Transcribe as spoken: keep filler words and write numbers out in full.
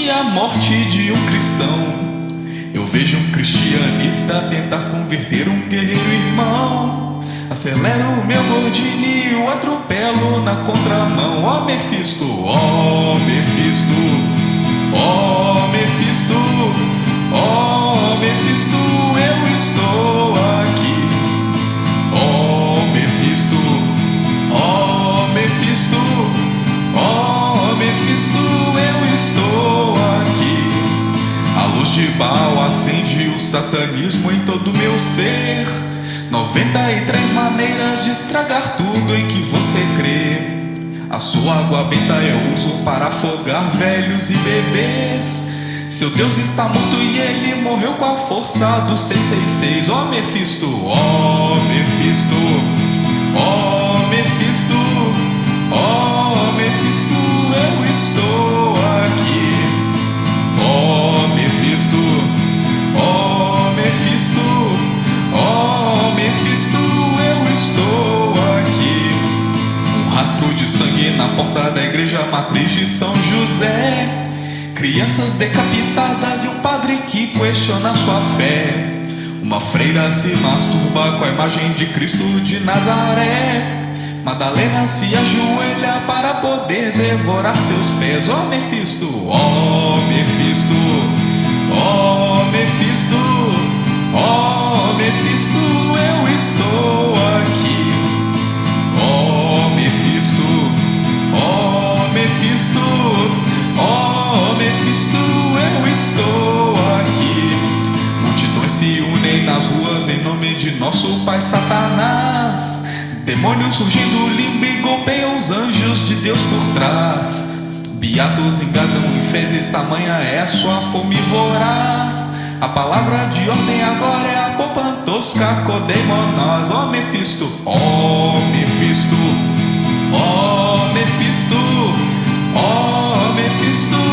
e a morte de um cristão. Eu vejo um cristianita tentar converter um guerreiro irmão. Acelero meu gordinho e o atropelo na contramão. Ó Mefisto, ó Mefisto, ó Mefisto, ó Mefisto, eu estou aqui. Ó Mefisto, ó Mefisto, ó Mefisto, eu estou aqui. A luz de Baal acende o satanismo em todo meu ser. Noventa e três maneiras de estragar tudo em que você crê. A sua água benta eu uso para afogar velhos e bebês. Seu Deus está morto e ele morreu com a força do seiscentos e sessenta e seis. Ó Mefisto, ó Mefisto, ó Mefisto, ó Mefisto, eu estou aqui. Ó Mefisto, ó Mefisto, ó Mefisto, eu estou aqui. Um rastro de sangue na porta da igreja matriz de São José. Crianças decapitadas e um padre que questiona sua fé. Uma freira se masturba com a imagem de Cristo de Nazaré. Madalena se ajoelha para poder devorar seus pés. Ó Mefisto, ó Mefisto, ó Mefisto, ó Mefisto, eu estou aqui. Ó Mefisto, ó Mefisto, ó Mefisto, eu estou aqui. Multidões se unem nas ruas em nome de nosso pai Satanás. Demônios surgindo limbo e golpeiam os anjos de Deus por trás. Beatos engasgam em fezes, tamanha é a sua fome voraz. A palavra de ordem agora é a popantosca codemonos. Ó Mefisto, ó Mefisto, ó Mefisto, ó Mefisto,